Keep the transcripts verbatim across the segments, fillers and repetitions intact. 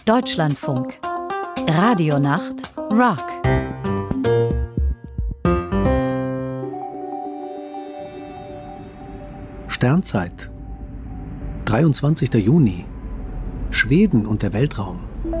Deutschlandfunk. Radionacht Rock. Sternzeit. dreiundzwanzigster Juni. Schweden und der Weltraum.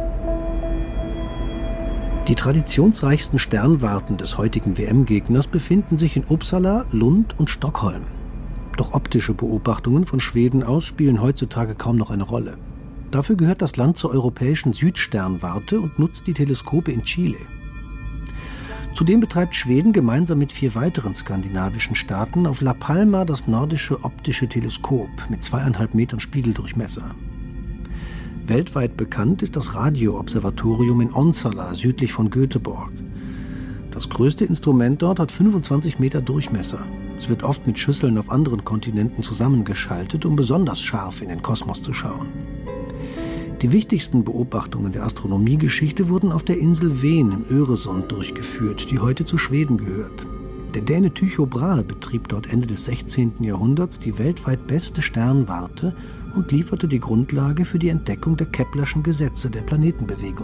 Die traditionsreichsten Sternwarten des heutigen W M-Gegners befinden sich in Uppsala, Lund und Stockholm. Doch optische Beobachtungen von Schweden aus spielen heutzutage kaum noch eine Rolle. Dafür gehört das Land zur europäischen Südsternwarte und nutzt die Teleskope in Chile. Zudem betreibt Schweden gemeinsam mit vier weiteren skandinavischen Staaten auf La Palma das nordische optische Teleskop mit zweieinhalb Metern Spiegeldurchmesser. Weltweit bekannt ist das Radioobservatorium in Onsala südlich von Göteborg. Das größte Instrument dort hat fünfundzwanzig Meter Durchmesser. Es wird oft mit Schüsseln auf anderen Kontinenten zusammengeschaltet, um besonders scharf in den Kosmos zu schauen. Die wichtigsten Beobachtungen der Astronomiegeschichte wurden auf der Insel Ven im Öresund durchgeführt, die heute zu Schweden gehört. Der Däne Tycho Brahe betrieb dort Ende des sechzehnten Jahrhunderts die weltweit beste Sternwarte und lieferte die Grundlage für die Entdeckung der Keplerschen Gesetze der Planetenbewegung.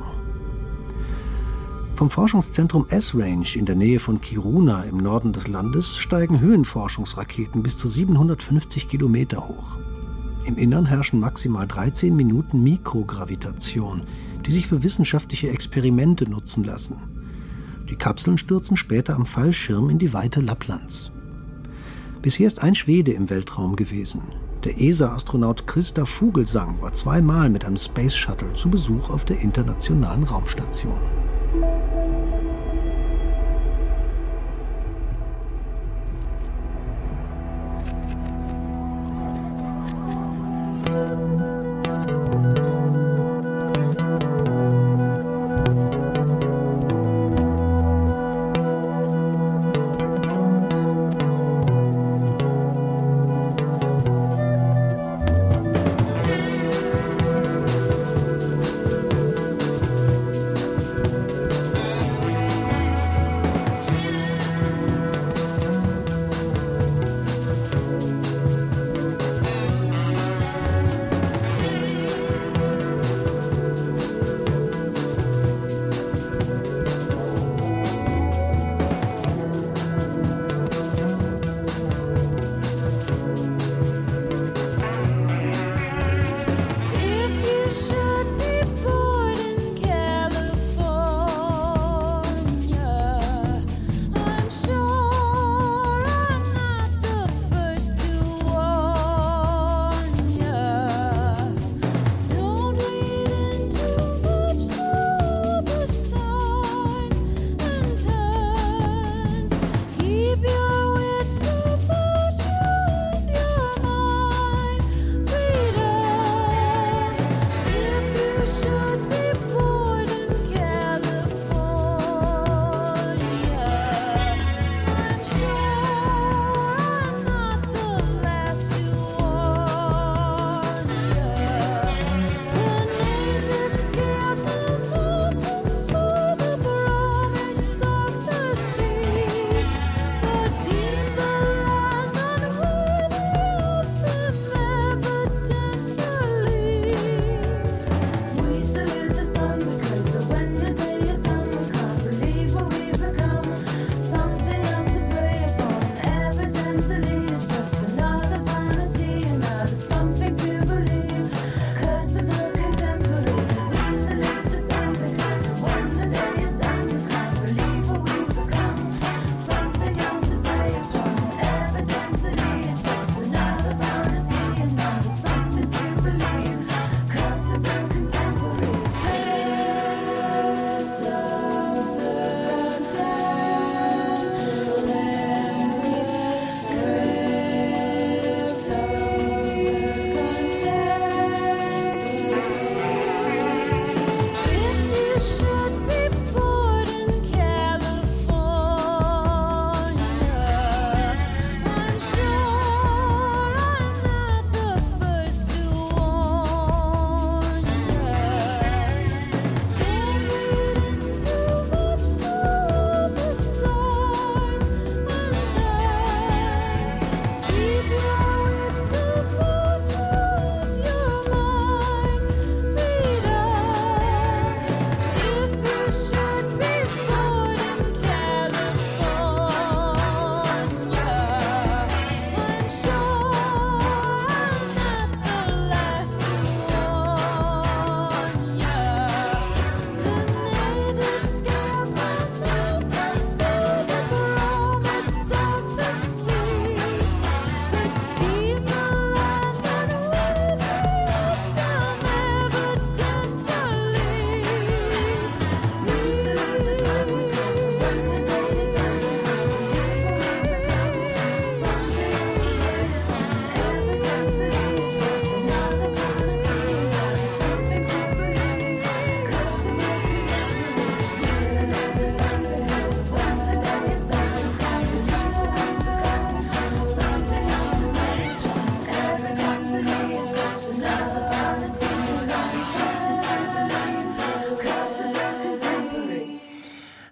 Vom Forschungszentrum S-Range in der Nähe von Kiruna im Norden des Landes steigen Höhenforschungsraketen bis zu siebenhundertfünfzig Kilometer hoch. Im Innern herrschen maximal dreizehn Minuten Mikrogravitation, die sich für wissenschaftliche Experimente nutzen lassen. Die Kapseln stürzen später am Fallschirm in die Weite Lapplands. Bisher ist ein Schwede im Weltraum gewesen. Der E S A-Astronaut Christa Fuglesang war zweimal mit einem Space Shuttle zu Besuch auf der Internationalen Raumstation.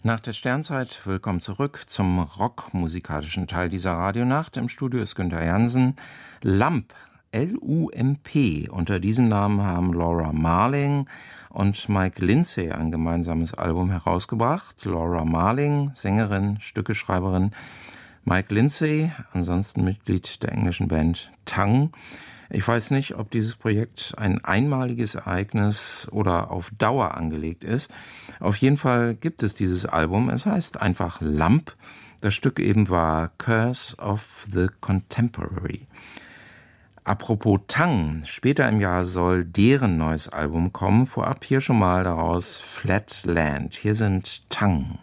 Nach der Sternzeit willkommen zurück zum rockmusikalischen Teil dieser Radionacht. Im Studio ist Günther Jansen. Lump, L U M P. Unter diesem Namen haben Laura Marling und Mike Lindsay ein gemeinsames Album herausgebracht. Laura Marling, Sängerin, Stückeschreiberin. Mike Lindsay, ansonsten Mitglied der englischen Band Tongue. Ich weiß nicht, ob dieses Projekt ein einmaliges Ereignis oder auf Dauer angelegt ist. Auf jeden Fall gibt es dieses Album. Es heißt einfach Lump. Das Stück eben war Curse of the Contemporary. Apropos Tongue, später im Jahr soll deren neues Album kommen. Vorab hier schon mal daraus Flatland. Hier sind Tongue.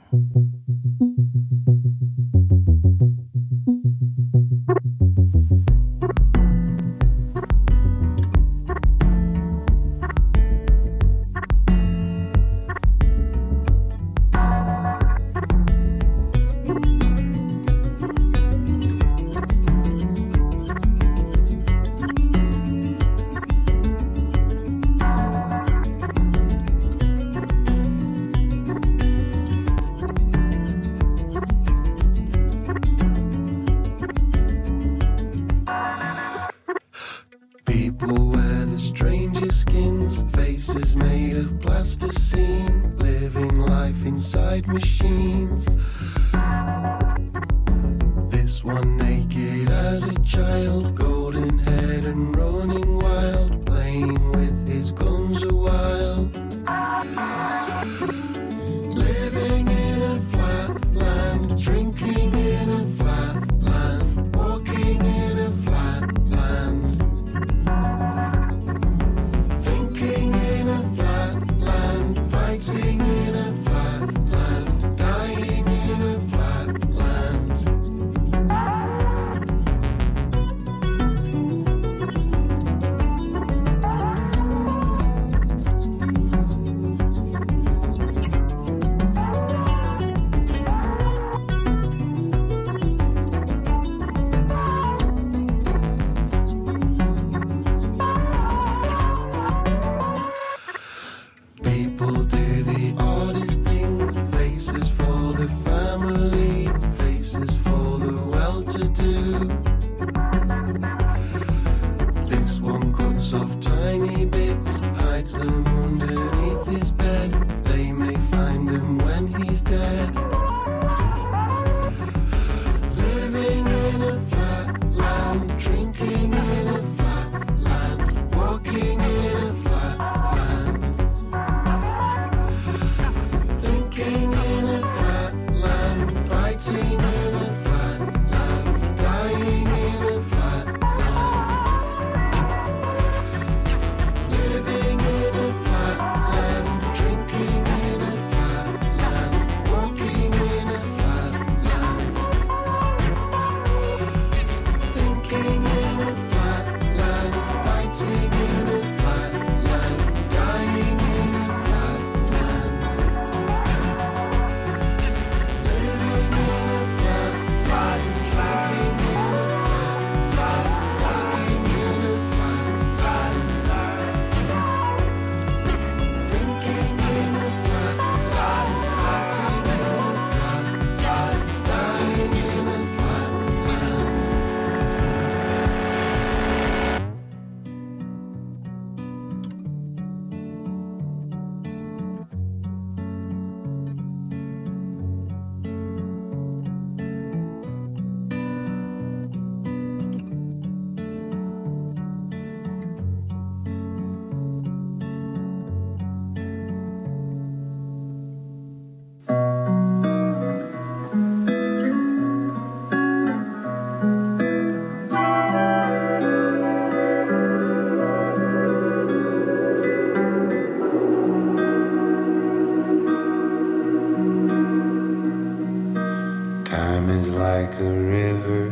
Like a river,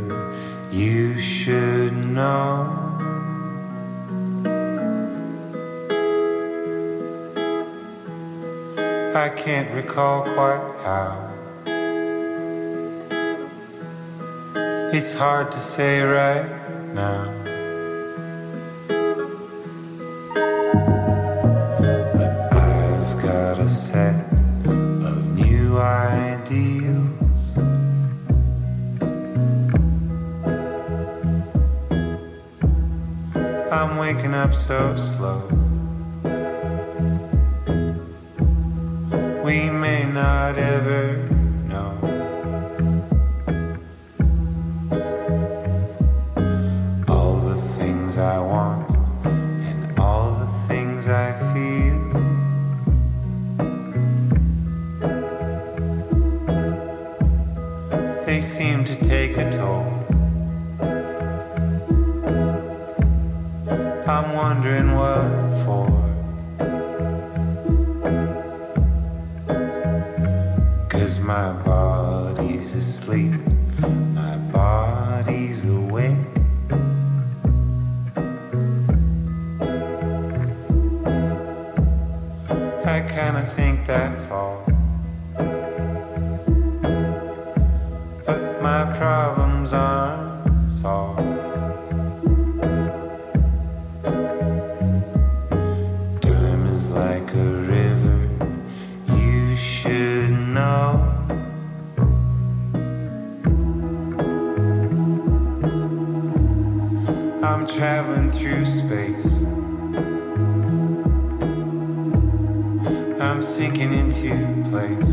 you should know. I can't recall quite how. It's hard to say right now. But I've got a set of new ideas. deals. I'm waking up so slow. We may not ever know. All the things I want and all the things I feel. They seem to take a toll. I'm wondering what for. Cause my body's asleep, my body's awake. I kinda think that's all. But my problems aren't solved. Time is like a river, you should know. I'm traveling through space. I'm sinking into place.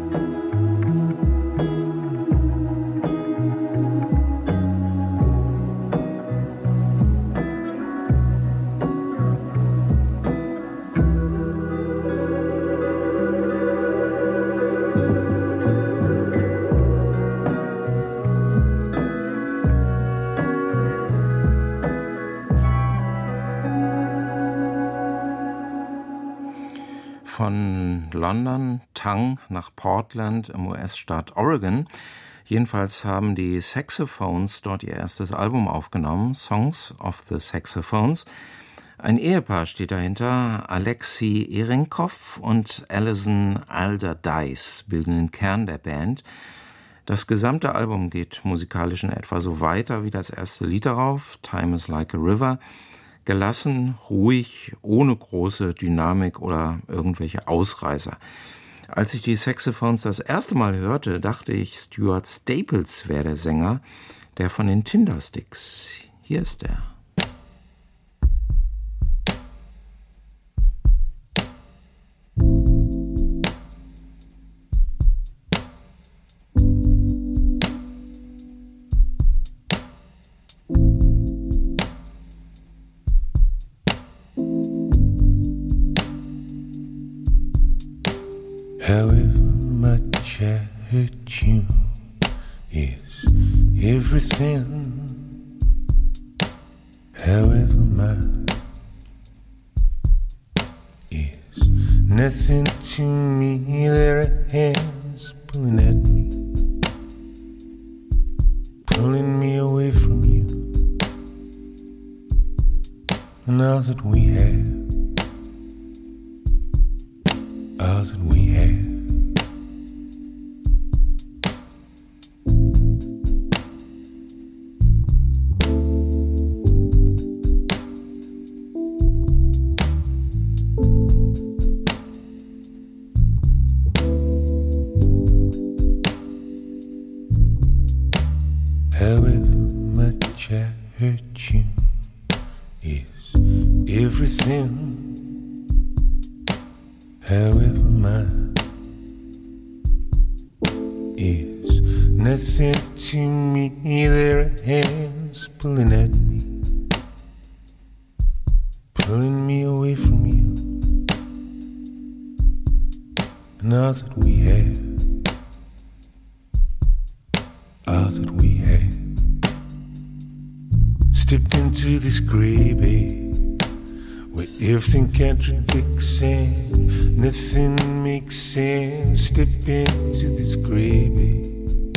Von London, Tongue nach Portland im U S-Staat Oregon. Jedenfalls haben die Saxophones dort ihr erstes Album aufgenommen, Songs of the Saxophones. Ein Ehepaar steht dahinter, Alexei Erenkov und Alison Alderdice bilden den Kern der Band. Das gesamte Album geht musikalisch in etwa so weiter wie das erste Lied darauf, Time is like a River. Gelassen, ruhig, ohne große Dynamik oder irgendwelche Ausreißer. Als ich die Saxophones das erste Mal hörte, dachte ich, Stuart Staples wäre der Sänger, der von den Tindersticks. Hier ist er. However much I hurt you is everything. However much is nothing to me. There are hands pulling at me, pulling me away from you. And all that we have, all that we have. However much I hurt you is everything. However much is nothing to me. There are hands pulling at me, pulling me away from you. And all that we have, all that we have, stepped into this gray bed where everything contradicts and nothing makes sense. Step into this gray bed.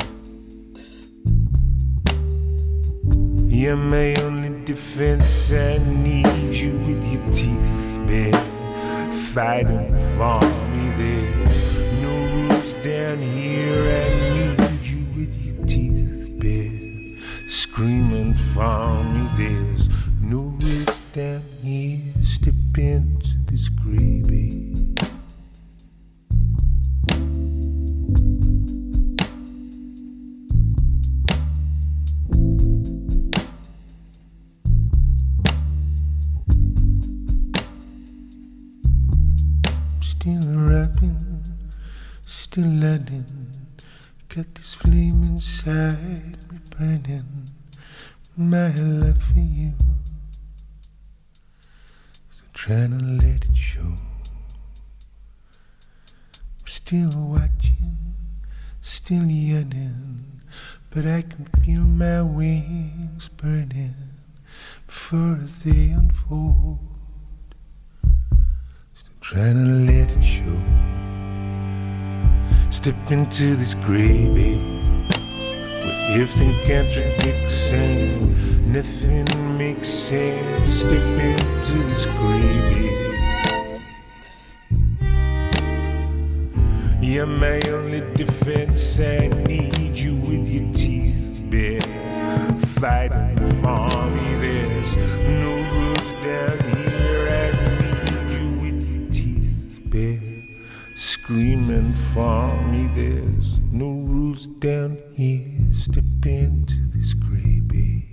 You're my only defense. I need you with your teeth bare, fighting for me. There's no rules down here. I need you with your teeth bare, screaming for me. There's no rules down here. Step into this gray bed. still rapping, still letting, got this flame inside me burning, my love for you, still trying to let it show. I'm still watching, still yearning, but I can feel my wings burning before they unfold. Still trying to let it show. Step into this gravy where everything contradicts and nothing makes sense. Step into this gravy. You're my only defense. I need you with your teeth bare, fighting for me. There's no rules down here. I need you with your teeth bare, screaming for me. There's no rules down here. Step into this gravy.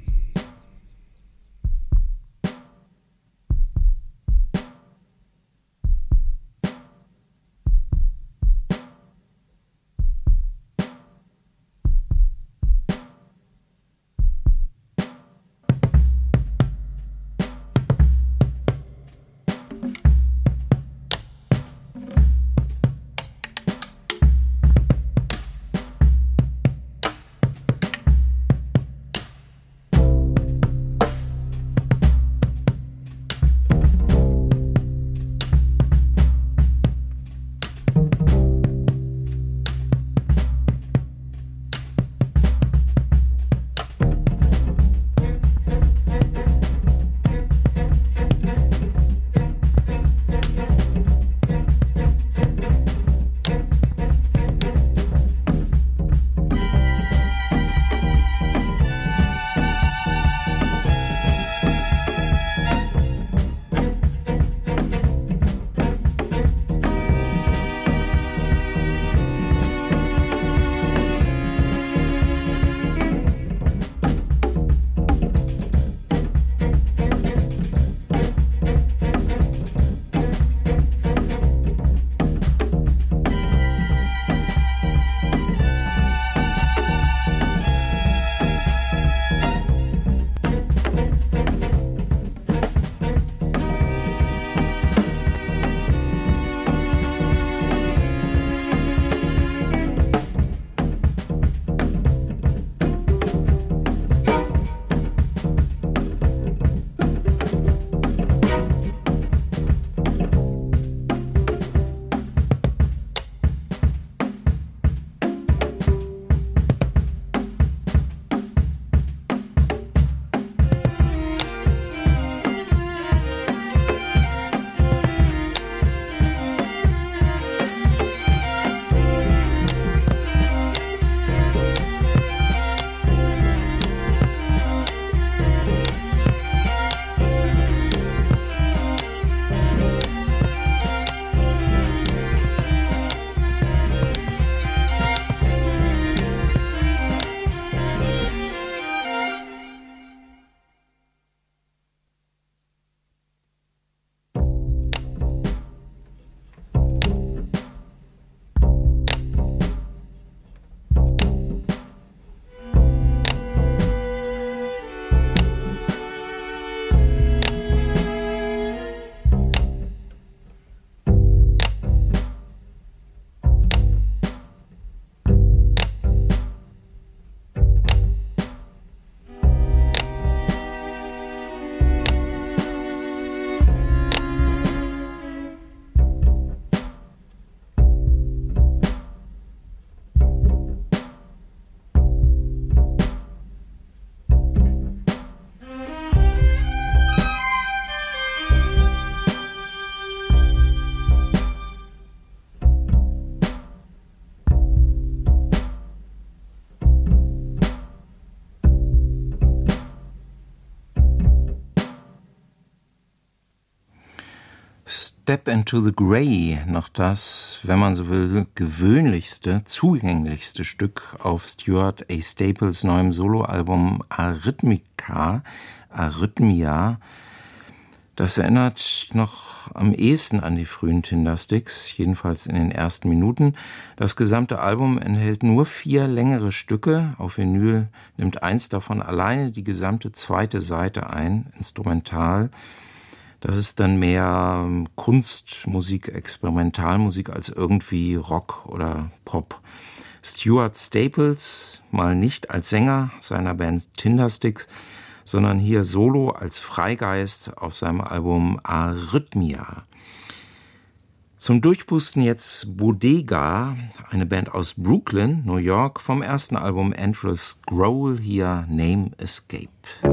Step into the Grey, noch das, wenn man so will, gewöhnlichste, zugänglichste Stück auf Stuart A. Staples neuem Soloalbum Arrhythmica, Arrhythmia. Das erinnert noch am ehesten an die frühen Tindersticks, jedenfalls in den ersten Minuten. Das gesamte Album enthält nur vier längere Stücke. Auf Vinyl nimmt eins davon alleine die gesamte zweite Seite ein, instrumental. Das ist dann mehr Kunstmusik, Experimentalmusik als irgendwie Rock oder Pop. Stuart Staples, mal nicht als Sänger seiner Band Tindersticks, sondern hier solo als Freigeist auf seinem Album Arrhythmia. Zum Durchpusten jetzt Bodega, eine Band aus Brooklyn, New York, vom ersten Album Endless Growl, hier Name Escape.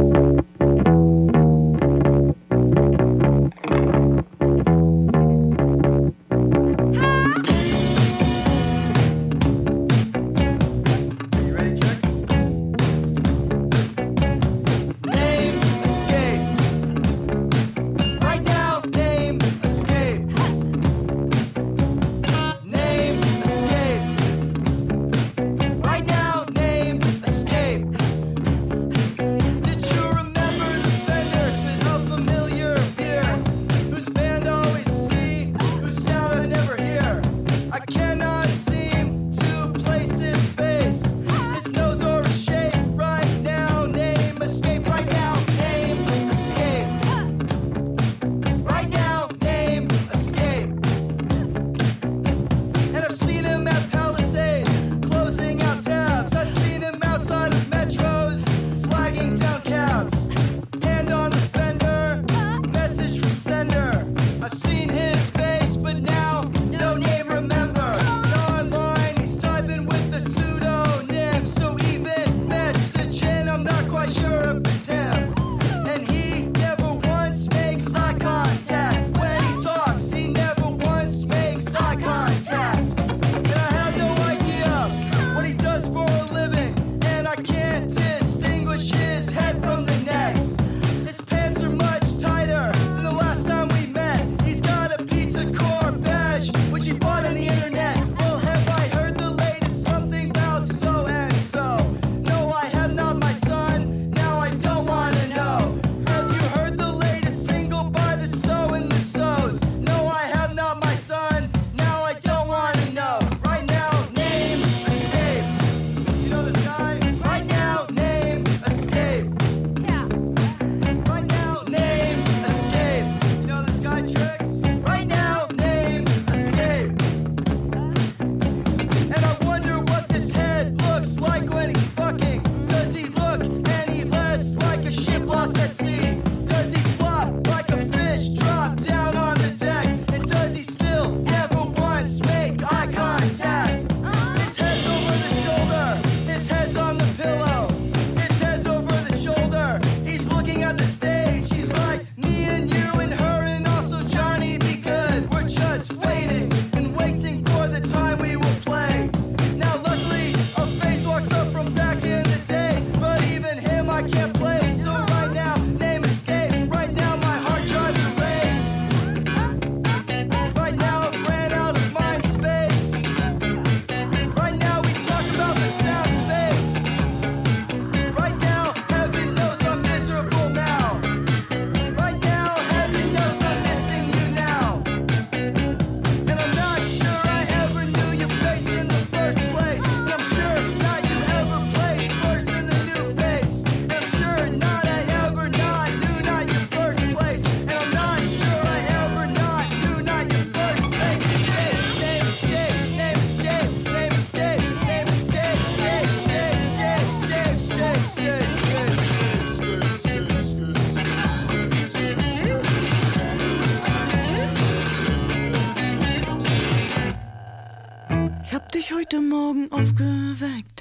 Heute Morgen aufgeweckt.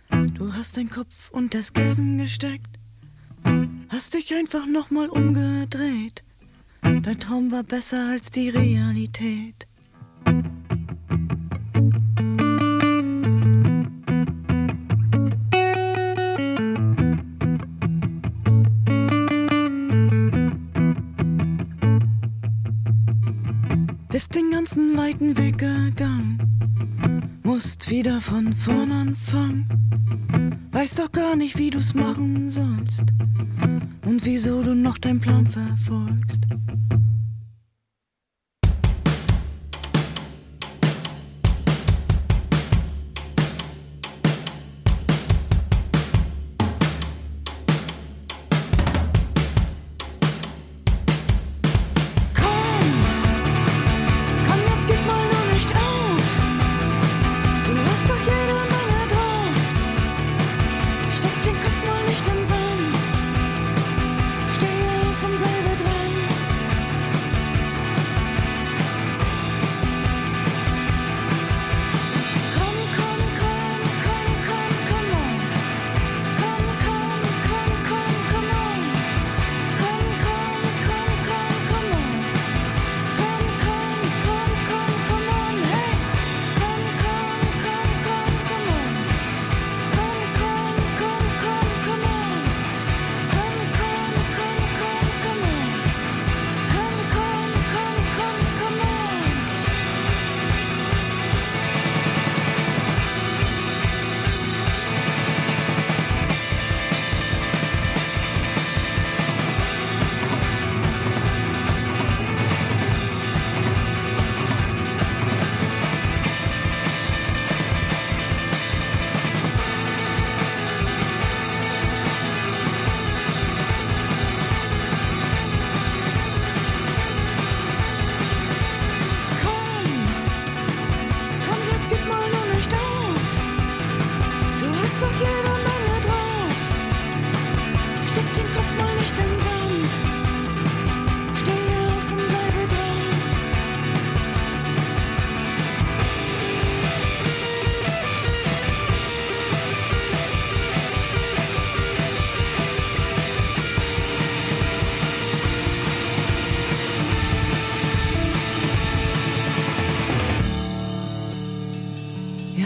Du hast deinen Kopf und das Kissen gesteckt. Hast dich einfach nochmal umgedreht. Dein Traum war besser als die Realität. Bist den ganzen weiten Weg gegangen. Musst wieder von vorn anfangen. Weißt doch gar nicht, wie du's machen sollst und wieso du noch deinen Plan verfolgst.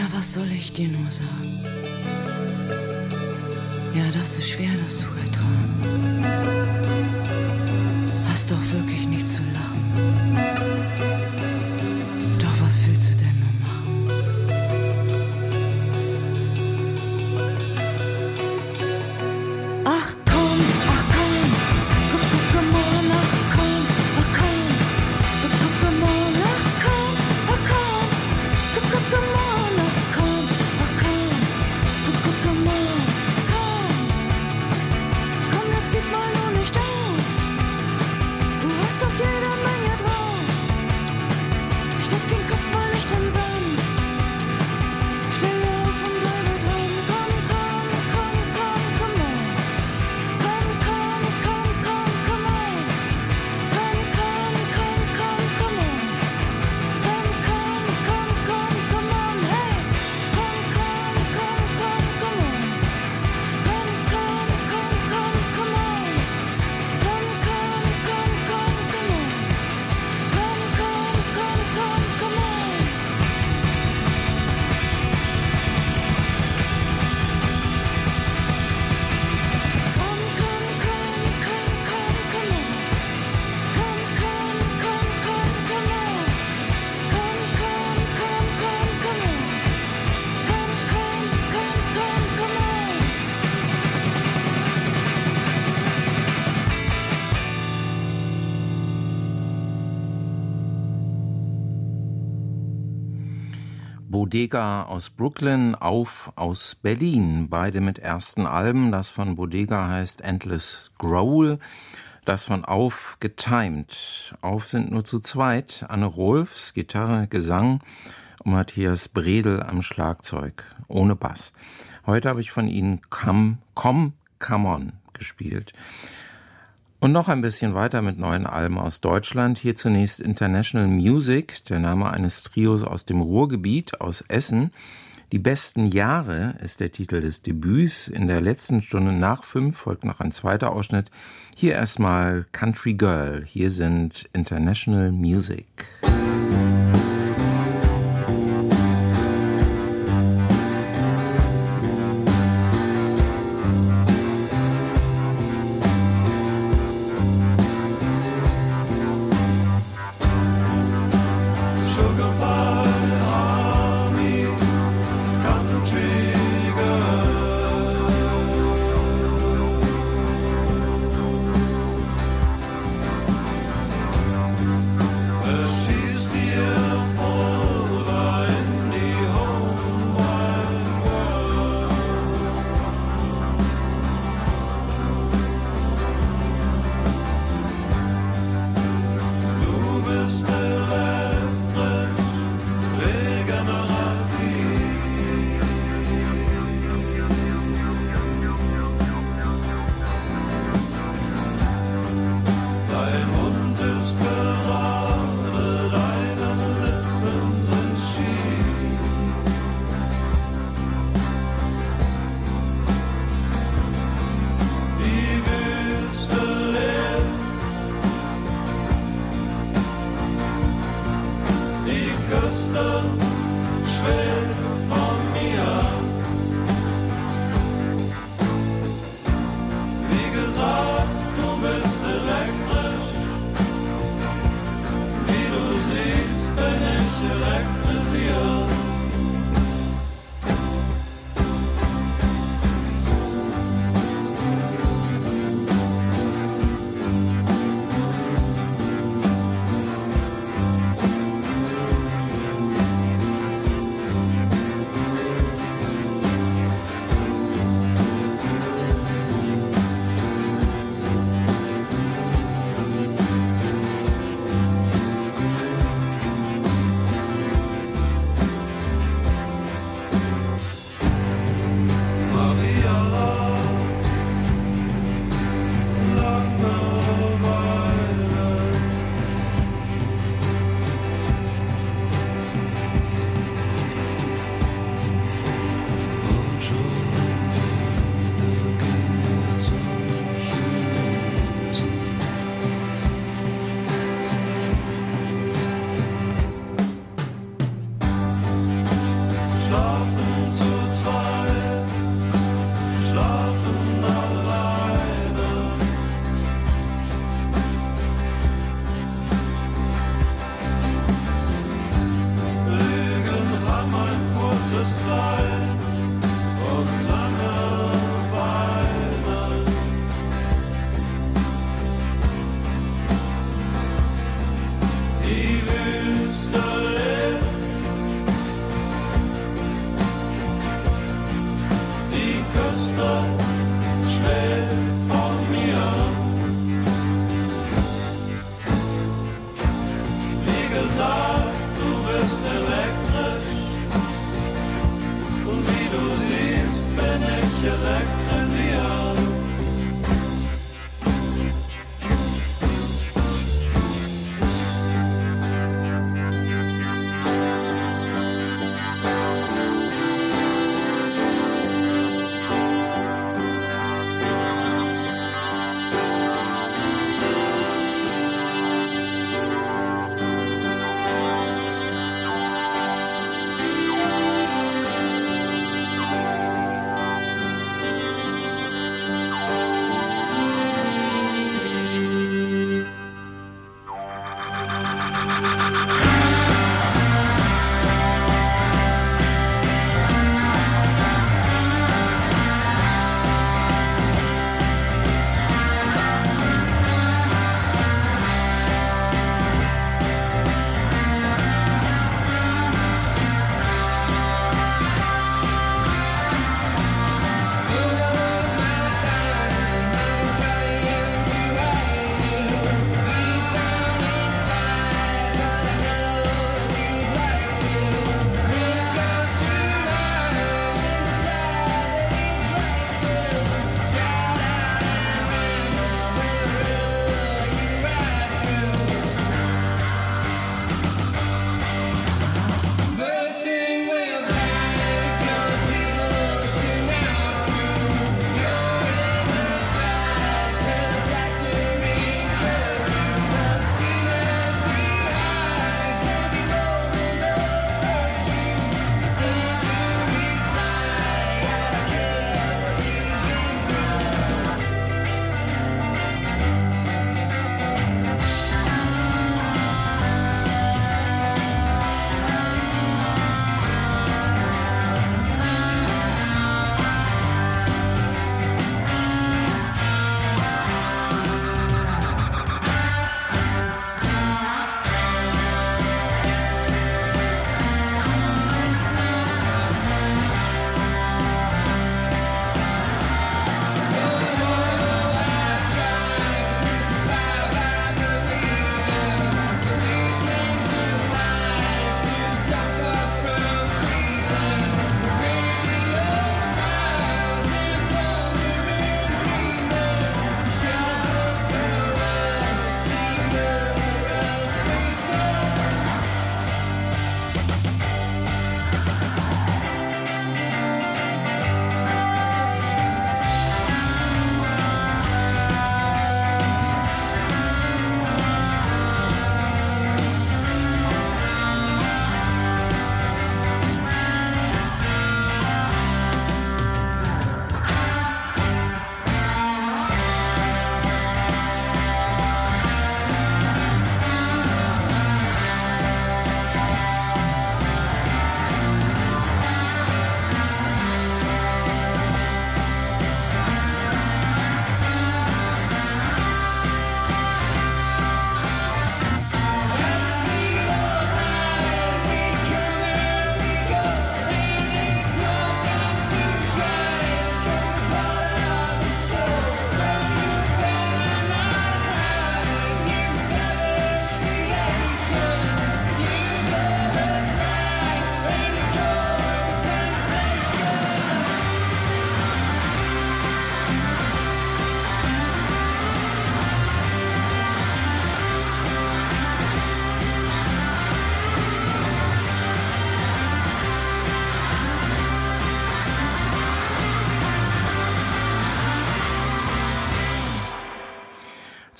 Ja, was soll ich dir nur sagen? Ja, das ist schwer, das zu ertragen. Hast doch wirklich nicht zu lachen. Doch was willst du denn nur machen? Ach komm, ach komm, guck, guck mal, ach komm, ach komm, guck, guck mal, ach komm, ach komm, guck, guck mal, ach komm, ach komm, guck, guck mal, komm, komm, jetzt gib mal nur nicht auf, du hast doch jede Menge drauf, steck den Kopf mal nicht in den Sand, steh auf und bleibe dran, komm, komm, komm, komm, komm on. Komm, komm, komm, komm, komm on. Komm, komm, komm, komm, komm on. Komm, komm, komm, komm, komm on. Hey. Komm, komm, komm, komm, komm on. Komm, komm, komm, komm, komm on. Komm, komm, komm, komm, komm on. Komm, komm, komm, komm, komm on. Komm, komm, komm, komm, komm, komm on. Komm, komm, komm, komm, komm on. Komm, komm, komm, komm, komm on. Komm, komm, komm, komm, komm on. Bodega aus Brooklyn, Auf aus Berlin, beide mit ersten Alben. Das von Bodega heißt Endless Growl, das von Auf getimed. Auf sind nur zu zweit, Anne Rolfs, Gitarre, Gesang und Matthias Bredel am Schlagzeug, ohne Bass. Heute habe ich von ihnen Come, Come, Come On gespielt. Und noch ein bisschen weiter mit neuen Alben aus Deutschland. Hier zunächst International Music, der Name eines Trios aus dem Ruhrgebiet, aus Essen. Die besten Jahre ist der Titel des Debüts. In der letzten Stunde nach fünf folgt noch ein zweiter Ausschnitt. Hier erstmal Country Girl. Hier sind International Music.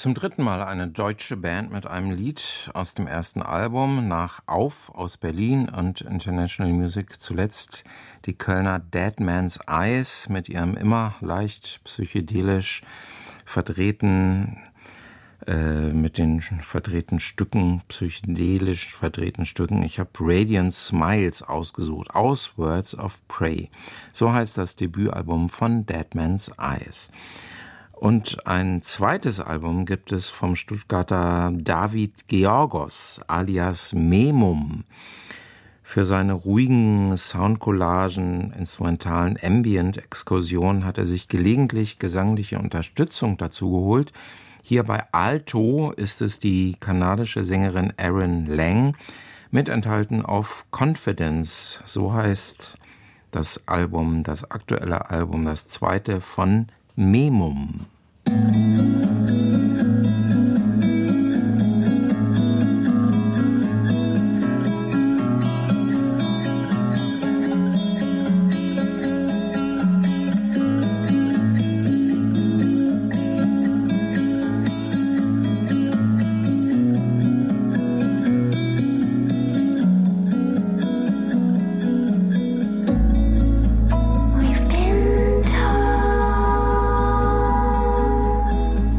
Zum dritten Mal eine deutsche Band mit einem Lied aus dem ersten Album, nach Auf aus Berlin und International Music zuletzt die Kölner Dead Man's Eyes mit ihrem immer leicht psychedelisch verdrehten, äh, mit den verdrehten Stücken, psychedelisch verdrehten Stücken. Ich habe Radiant Smiles ausgesucht, aus Words of Prey. So heißt das Debütalbum von Dead Man's Eyes. Und ein zweites Album gibt es vom Stuttgarter David Georgos alias Memum. Für seine ruhigen Soundcollagen, instrumentalen Ambient-Exkursionen hat er sich gelegentlich gesangliche Unterstützung dazu geholt. Hier bei Alto ist es die kanadische Sängerin Erin Lang, mit enthalten auf Confidence. So heißt das Album, das aktuelle Album, das zweite von Memum. We've been told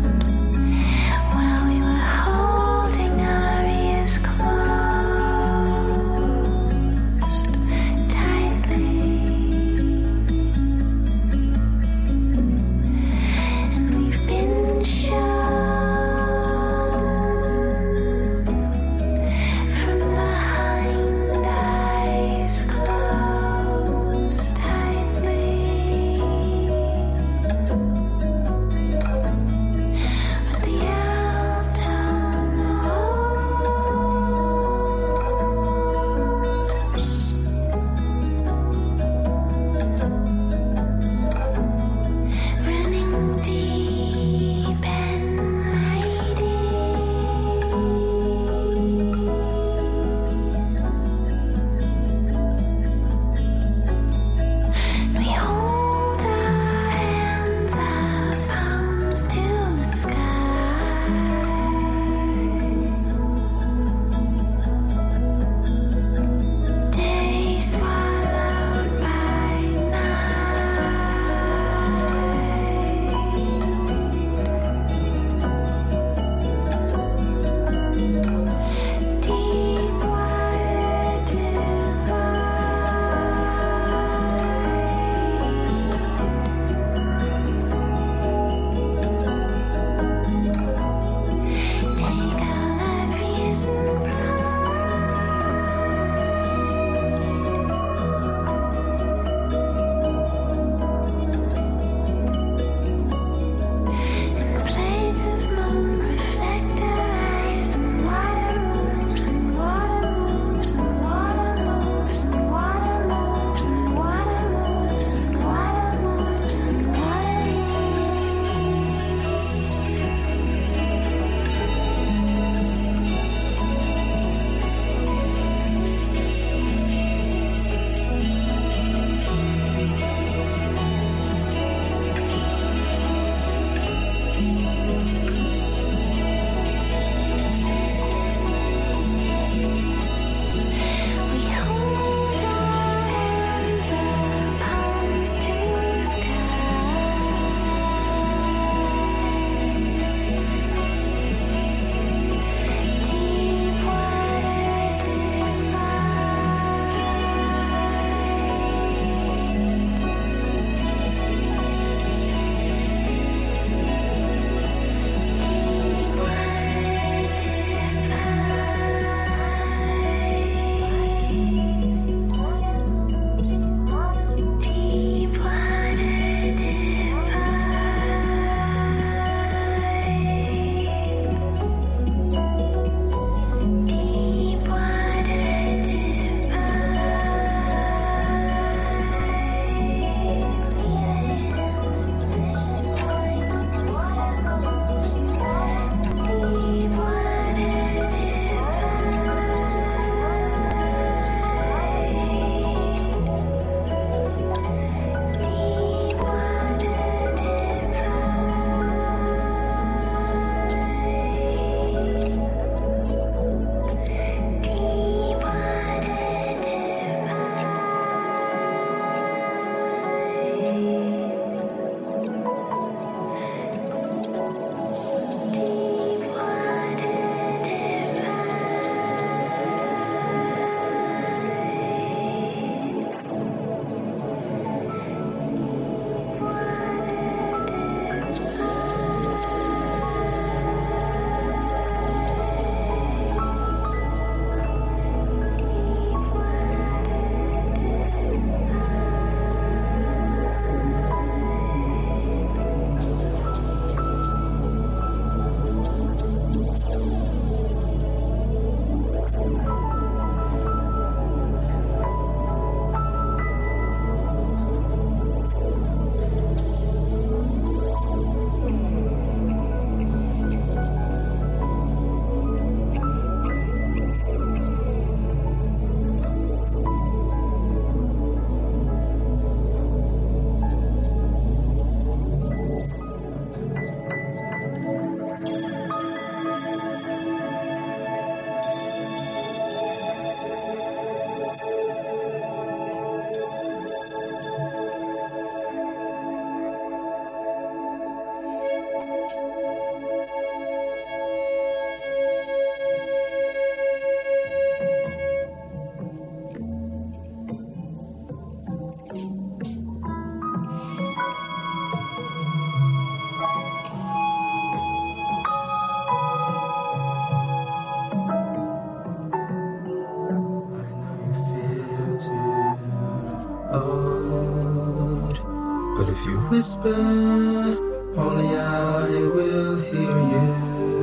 if you whisper, only I will hear you.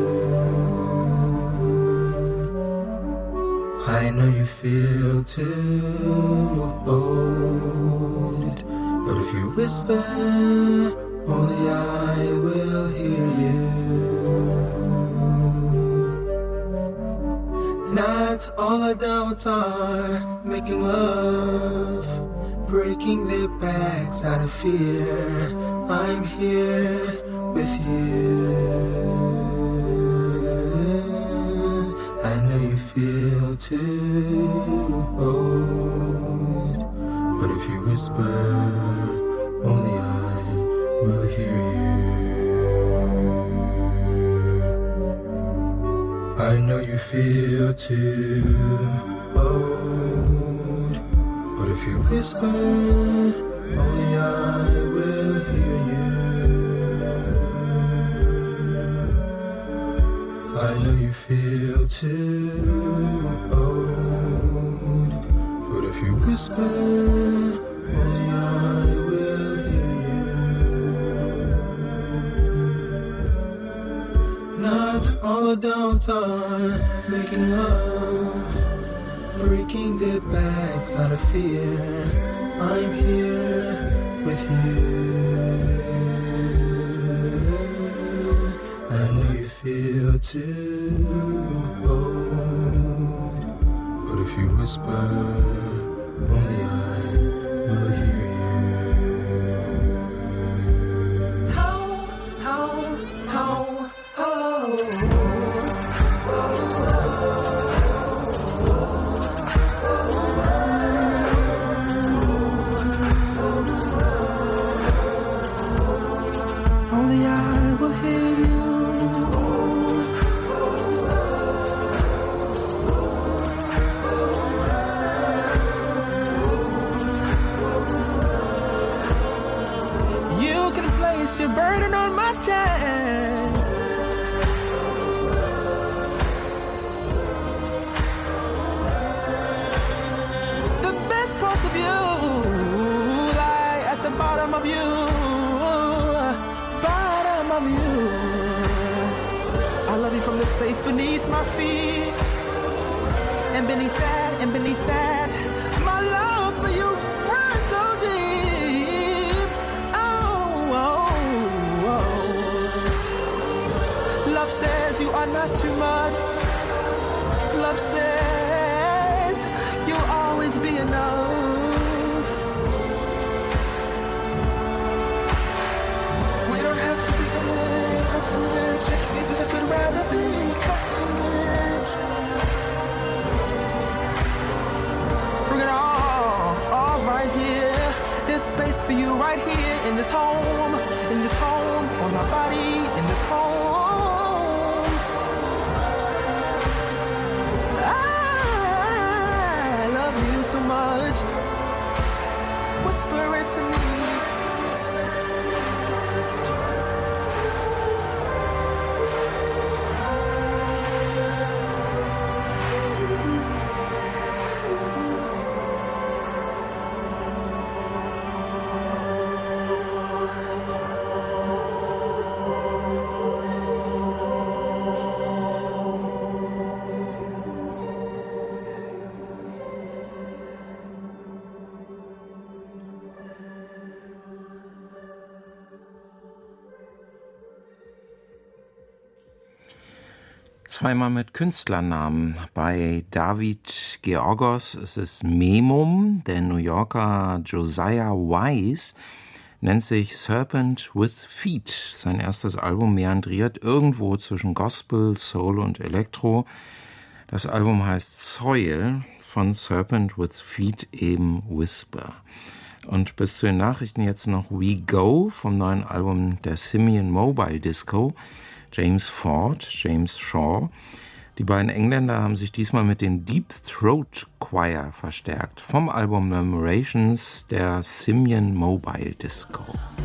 I know you feel too bold, but if you whisper, only I will hear you. Not all adults are making love, breaking their backs out of fear. I'm here with you. I know you feel too bold, but if you whisper, only I will hear you. I know you feel too bold, but if you whisper, only I will hear you. I know you feel too old, but if you whisper, only I will hear you. Not all adults are making love, breaking their backs out of fear. I'm here with you. I know you feel too old, but if you whisper, only I will hear you. How, how, how, how? Only I will hear you. You can place your burden on my chest. The best parts of you lie at the bottom of you. Bottom of you. I love you from the space beneath my feet. And beneath that, and beneath that, my love for you runs so deep. Oh, oh, oh. Love says you are not too much. Love says you'll always be enough. We don't have to be perfect, because I could rather be confident. Bring it all, all right here. There's space for you right here in this home, in this home, on my body, in this home. I love you so much. Whisper it to me. Zweimal mit Künstlernamen. Bei David Georgos ist es Memum, der New Yorker Josiah Wise nennt sich Serpent with Feet. Sein erstes Album meandriert irgendwo zwischen Gospel, Soul und Elektro. Das Album heißt Soil, von Serpent with Feet eben Whisper. Und bis zu den Nachrichten jetzt noch We Go vom neuen Album der Simian Mobile Disco. James Ford, James Shaw. Die beiden Engländer haben sich diesmal mit den Deep Throat Choir verstärkt vom Album Murmurations der Simian Mobile Disco.